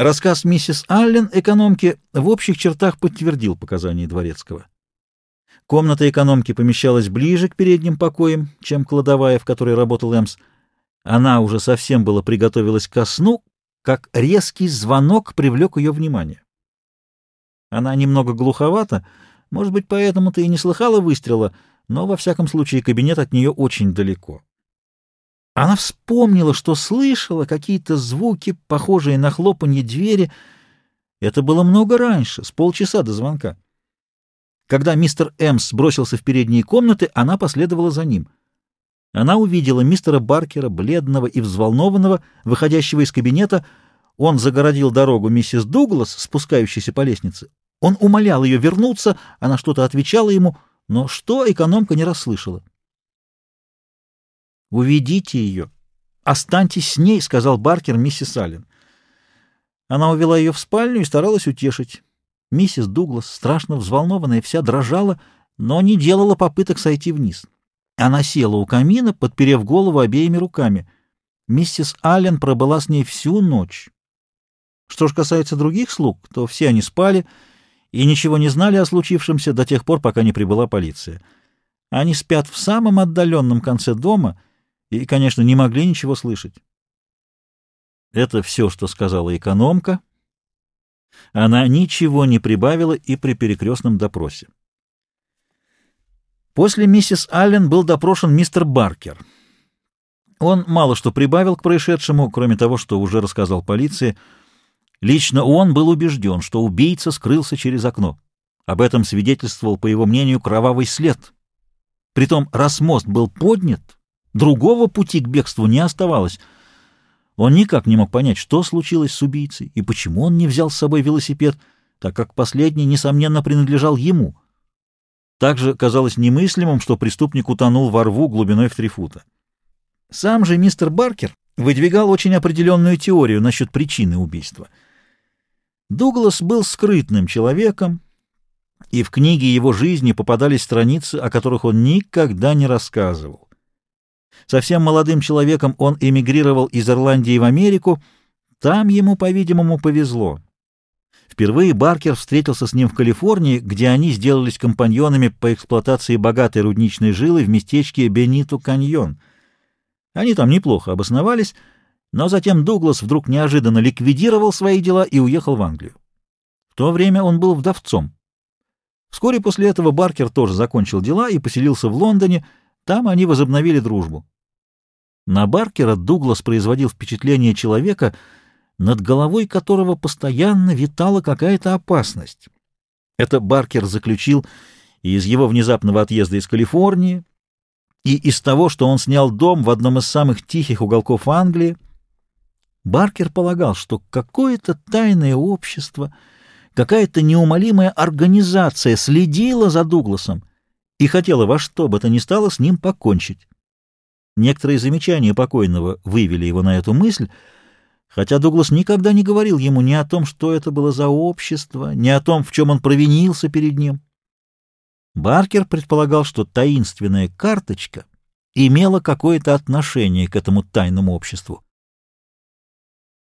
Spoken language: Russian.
Рассказ миссис Аллен, экономки, в общих чертах подтвердил показания дворецкого. Комната экономки помещалась ближе к передним покоям, чем кладовая, в которой работал Эмс. Она уже совсем было приготовилась ко сну, как резкий звонок привлек ее внимание. Она немного глуховата, может быть, поэтому-то и не слыхала выстрела, но, во всяком случае, кабинет от нее очень далеко. Она вспомнила, что слышала какие-то звуки, похожие на хлопанье двери. Это было много раньше, с полчаса до звонка. Когда мистер Эмс бросился в передние комнаты, она последовала за ним. Она увидела мистера Баркера, бледного и взволнованного, выходящего из кабинета. Он загородил дорогу миссис Дуглас, спускающейся по лестнице. Он умолял ее вернуться, она что-то отвечала ему, но что экономка не расслышала. «Уведите ее. Останьтесь с ней», — сказал Баркер миссис Аллен. Она увела ее в спальню и старалась утешить. Миссис Дуглас, страшно взволнованная, вся дрожала, но не делала попыток сойти вниз. Она села у камина, подперев голову обеими руками. Миссис Аллен пробыла с ней всю ночь. Что же касается других слуг, то все они спали и ничего не знали о случившемся до тех пор, пока не прибыла полиция. Они спят в самом отдаленном конце дома и, конечно, не могли ничего слышать. Это все, что сказала экономка. Она ничего не прибавила и при перекрестном допросе. После миссис Аллен был допрошен мистер Баркер. Он мало что прибавил к происшедшему, кроме того, что уже рассказал полиции. Лично он был убежден, что убийца скрылся через окно. Об этом свидетельствовал, по его мнению, кровавый след. Притом, раз мост был поднят, другого пути к бегству не оставалось. Он никак не мог понять, что случилось с убийцей и почему он не взял с собой велосипед, так как последний, несомненно, принадлежал ему. Также казалось немыслимым, что преступник утонул во рву глубиной в 3 фута. Сам же мистер Баркер выдвигал очень определенную теорию насчет причины убийства. Дуглас был скрытным человеком, и в книге его жизни попадались страницы, о которых он никогда не рассказывал. Совсем молодым человеком он эмигрировал из Ирландии в Америку. Там ему, по-видимому, повезло. Впервые Баркер встретился с ним в Калифорнии, где они сделались компаньонами по эксплуатации богатой рудничной жилы в местечке Бенито-Каньон. Они там неплохо обосновались, но затем Дуглас вдруг неожиданно ликвидировал свои дела и уехал в Англию. В то время он был вдовцом. Вскоре после этого Баркер тоже закончил дела и поселился в Лондоне. Там они возобновили дружбу. На Баркера Дуглас производил впечатление человека, над головой которого постоянно витала какая-то опасность. Это Баркер заключил и из его внезапного отъезда из Калифорнии, и из того, что он снял дом в одном из самых тихих уголков Англии. Баркер полагал, что какое-то тайное общество, какая-то неумолимая организация следила за Дугласом и хотела во что бы то ни стало с ним покончить. Некоторые замечания покойного вывели его на эту мысль, хотя Дуглас никогда не говорил ему ни о том, что это было за общество, ни о том, в чем он провинился перед ним. Баркер предполагал, что таинственная карточка имела какое-то отношение к этому тайному обществу.